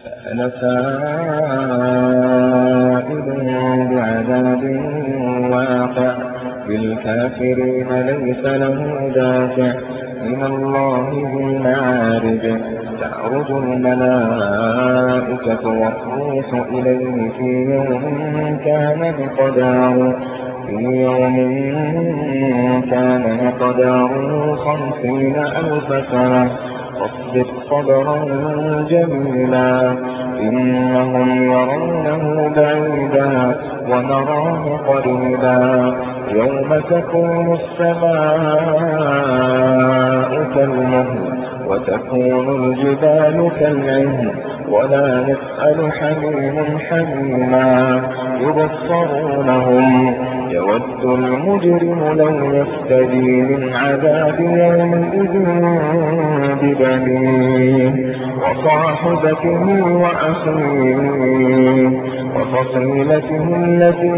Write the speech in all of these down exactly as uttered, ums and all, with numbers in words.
سأل سائل بعذاب واقع بالكافرين ليس له دافع من الله ذي المعارج تعرج الملائكة والروح إليه في يوم كان مقداره في يوم كان مقداره خمسين ألف سنة فاصبر صبرا جميلا إنهم يرونه بعيدا ونراه قريبا يوم تكون السماء كالمهل وتكون الجبال كالعهن ولا يسأل حميم حميما يبصرونهم يود المجرم لو يفتدي من عذاب يومئذ ببنيه وصاحبته وأخيه وفصيلته التي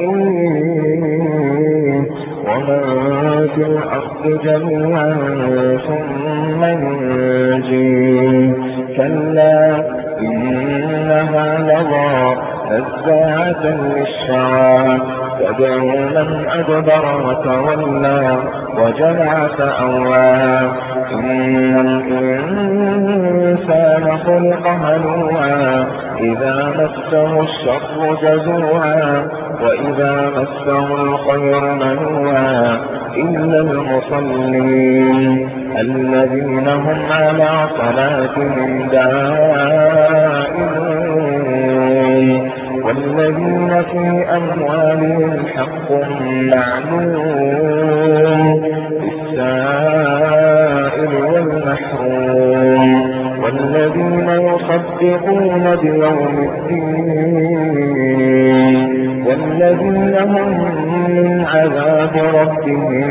تؤويه ومن في الأرض جميعا ثم ينجيه كلا إنها لظى نزاعة للشوى تدعو من أدبر وتولى وجمع فأوى إن الإنسان خلق هلوعا إذا مسه الشر جزوعا وإذا مسه الخير منوعا إلا المصلين الذين هم على صلاتهم دائمون والذين في أموالهم حق معلوم للسائل والمحروم والذين يصدقون بيوم الدين والذين هم من عذاب ربهم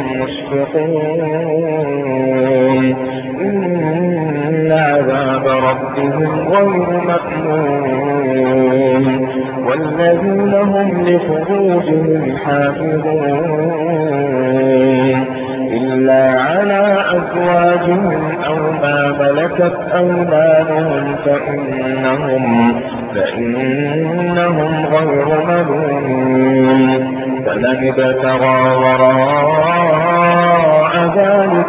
مشفقون إن عذاب ربهم غير مأمون والذين هم لفروجهم حافظون إلا على أزواجهم أو ما ملكت أيمانهم فإنهم فإنهم غير ملومين فمن ابتغى وراء ذلك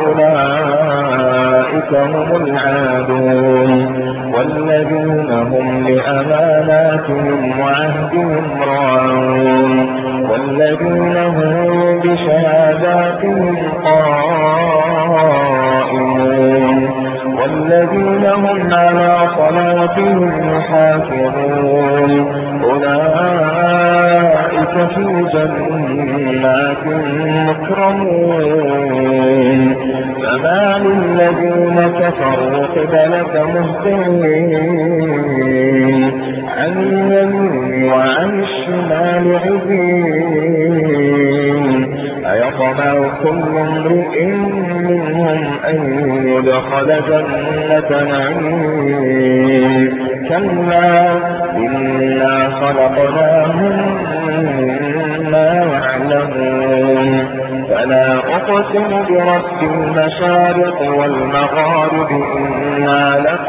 فأولئك هم العادون والذين هم لأماناتهم وعهدهم راعون والذين هم بشهاداتهم قائمون والذين هم على صلاتهم يحافظون أولئك في جنات مكرمون فما للذين كفروا قبلك مهطعين عن اليمين وعن الشمال عزين أيطمع كل امرئ منهم أن يدخل جنة نعيم كلا إنا خلقناهم مما يعلمون فلا أقسم برب المشارق والمغارب إنا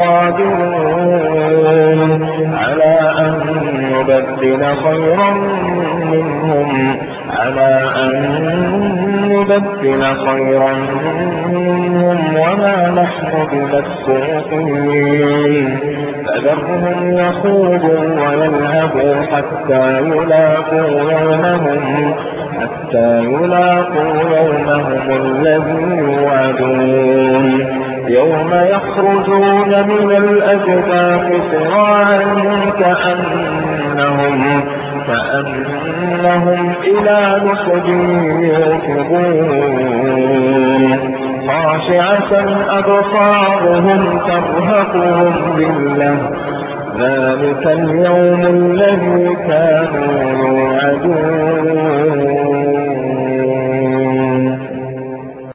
لقادرون على أن نبدل خيرا منهم على أن نبدل خيرا منهم وما نحن بمسبوقين فذرهم يخوضوا ويلعبوا حتى يلاقوا يومهم حتى يلاقوا يومهم الذي يوعدون يوم يخرجون من الأجداث سراعا كأنهم كأنهم إلى نصب يوفضون خاشعة أبصارهم ترهقهم ذلة ذلك اليوم الذي كانوا يوعدون.